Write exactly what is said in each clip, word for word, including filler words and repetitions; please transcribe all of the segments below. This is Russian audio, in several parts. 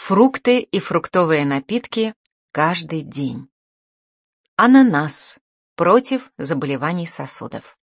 Фрукты и фруктовые напитки каждый день. Ананас против заболеваний сосудов.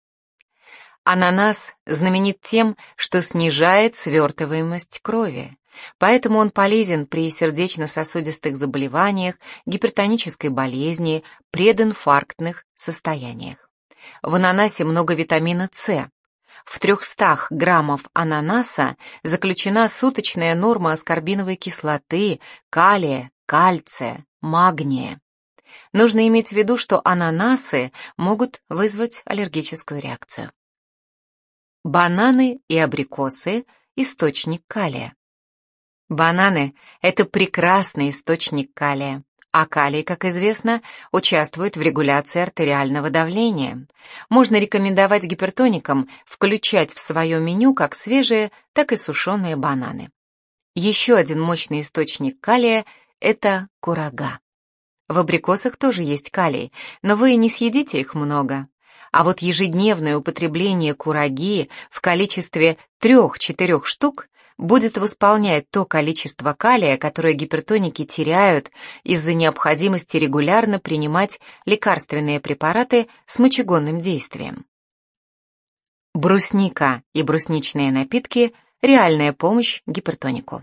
Ананас знаменит тем, что снижает свертываемость крови, поэтому он полезен при сердечно-сосудистых заболеваниях, гипертонической болезни, прединфарктных состояниях. В ананасе много витамина С. В трехстах граммов ананаса заключена суточная норма аскорбиновой кислоты, калия, кальция, магния. Нужно иметь в виду, что ананасы могут вызвать аллергическую реакцию. Бананы и абрикосы – источник калия. Бананы – это прекрасный источник калия. А калий, как известно, участвует в регуляции артериального давления. Можно рекомендовать гипертоникам включать в свое меню как свежие, так и сушеные бананы. Еще один мощный источник калия – это курага. В абрикосах тоже есть калий, но вы не съедите их много. А вот ежедневное употребление кураги в количестве трех-четырех штук будет восполнять то количество калия, которое гипертоники теряют из-за необходимости регулярно принимать лекарственные препараты с мочегонным действием. Брусника и брусничные напитки – реальная помощь гипертонику.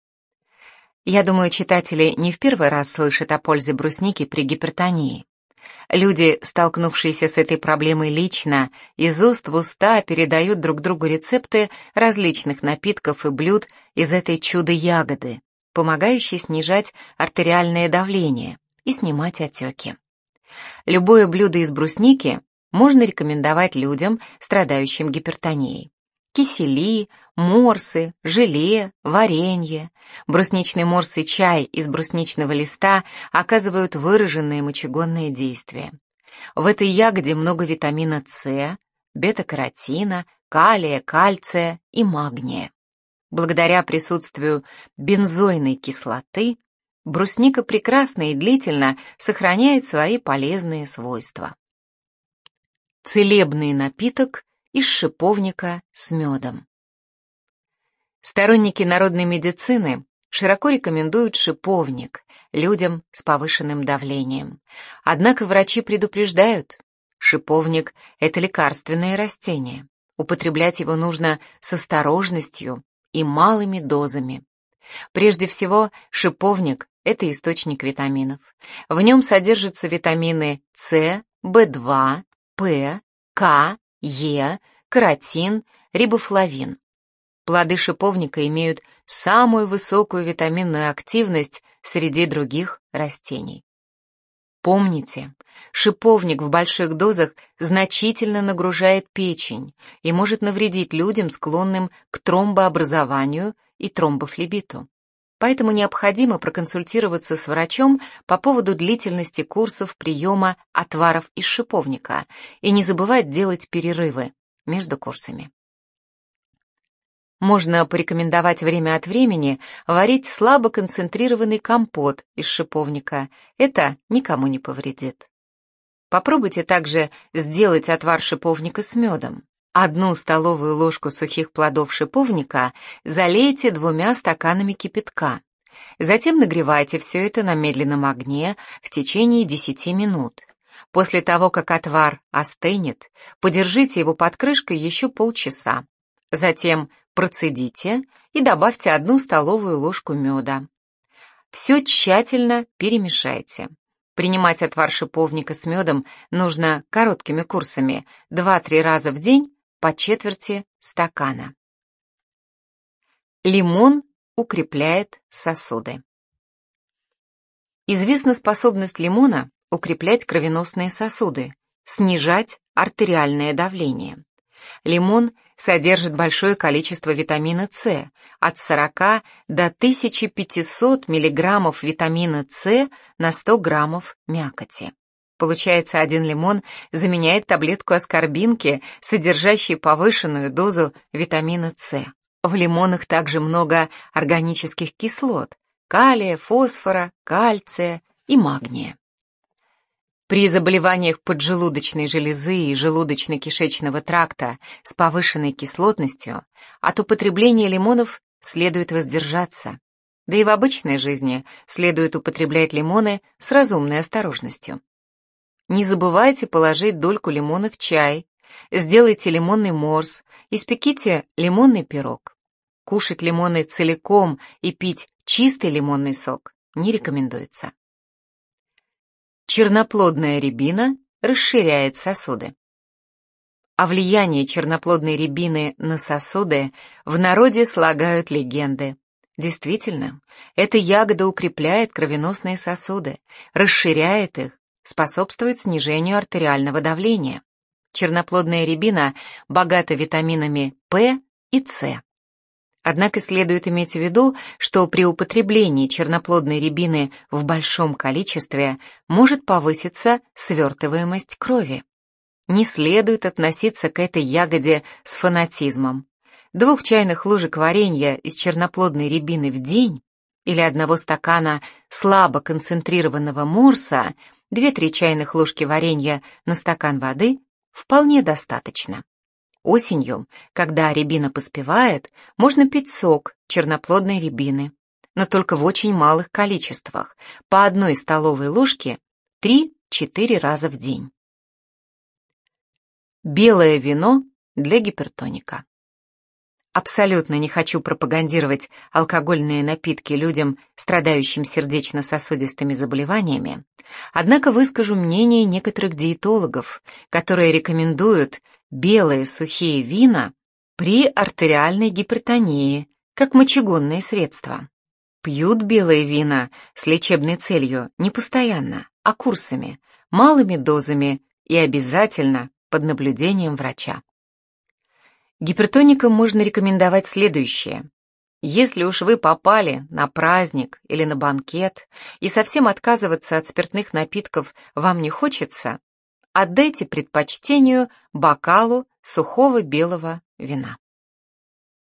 Я думаю, читатели не в первый раз слышат о пользе брусники при гипертонии. Люди, столкнувшиеся с этой проблемой лично, из уст в уста передают друг другу рецепты различных напитков и блюд из этой чудо-ягоды, помогающей снижать артериальное давление и снимать отеки. Любое блюдо из брусники можно рекомендовать людям, страдающим гипертонией. Кисели, морсы, желе, варенье. Брусничный морс и чай из брусничного листа оказывают выраженное мочегонное действие. В этой ягоде много витамина С, бета-каротина, калия, кальция и магния. Благодаря присутствию бензойной кислоты брусника прекрасно и длительно сохраняет свои полезные свойства. Целебный напиток из шиповника с медом. Сторонники народной медицины широко рекомендуют шиповник людям с повышенным давлением. Однако врачи предупреждают, шиповник – это лекарственное растение. Употреблять его нужно с осторожностью и малыми дозами. Прежде всего, шиповник – это источник витаминов. В нем содержатся витамины С, бэ два, П, К, Е, каротин, рибофлавин. Плоды шиповника имеют самую высокую витаминную активность среди других растений. Помните, шиповник в больших дозах значительно нагружает печень и может навредить людям, склонным к тромбообразованию и тромбофлебиту. Поэтому необходимо проконсультироваться с врачом по поводу длительности курсов приема отваров из шиповника и не забывать делать перерывы между курсами. Можно порекомендовать время от времени варить слабо концентрированный компот из шиповника. Это никому не повредит. Попробуйте также сделать отвар шиповника с медом. Одну столовую ложку сухих плодов шиповника залейте двумя стаканами кипятка. Затем нагревайте все это на медленном огне в течение десяти минут. После того, как отвар остынет, подержите его под крышкой еще полчаса. Затем процедите и добавьте одну столовую ложку меда. Все тщательно перемешайте. Принимать отвар шиповника с медом нужно короткими курсами, два-три раза в день, по четверти стакана. Лимон укрепляет сосуды. Известна способность лимона укреплять кровеносные сосуды, снижать артериальное давление. Лимон содержит большое количество витамина С, от сорока до тысячи пятисот миллиграммов витамина С на сто граммов мякоти. Получается, один лимон заменяет таблетку аскорбинки, содержащей повышенную дозу витамина С. В лимонах также много органических кислот – калия, фосфора, кальция и магния. При заболеваниях поджелудочной железы и желудочно-кишечного тракта с повышенной кислотностью от употребления лимонов следует воздержаться. Да и в обычной жизни следует употреблять лимоны с разумной осторожностью. Не забывайте положить дольку лимона в чай, сделайте лимонный морс, испеките лимонный пирог. Кушать лимоны целиком и пить чистый лимонный сок не рекомендуется. Черноплодная рябина расширяет сосуды. О влиянии черноплодной рябины на сосуды в народе слагают легенды. Действительно, эта ягода укрепляет кровеносные сосуды, расширяет их, способствует снижению артериального давления. Черноплодная рябина богата витаминами П и С. Однако следует иметь в виду, что при употреблении черноплодной рябины в большом количестве может повыситься свертываемость крови. Не следует относиться к этой ягоде с фанатизмом. Двух чайных ложек варенья из черноплодной рябины в день или одного стакана слабо концентрированного морса, две-три чайных ложки варенья на стакан воды вполне достаточно. Осенью, когда рябина поспевает, можно пить сок черноплодной рябины, но только в очень малых количествах, по одной столовой ложке три-четыре раза в день. Белое вино для гипертоника. Абсолютно не хочу пропагандировать алкогольные напитки людям, страдающим сердечно-сосудистыми заболеваниями, однако выскажу мнение некоторых диетологов, которые рекомендуют белые сухие вина при артериальной гипертонии, как мочегонные средства. Пьют белые вина с лечебной целью не постоянно, а курсами, малыми дозами и обязательно под наблюдением врача. Гипертоникам можно рекомендовать следующее. Если уж вы попали на праздник или на банкет и совсем отказываться от спиртных напитков вам не хочется, отдайте предпочтению бокалу сухого белого вина.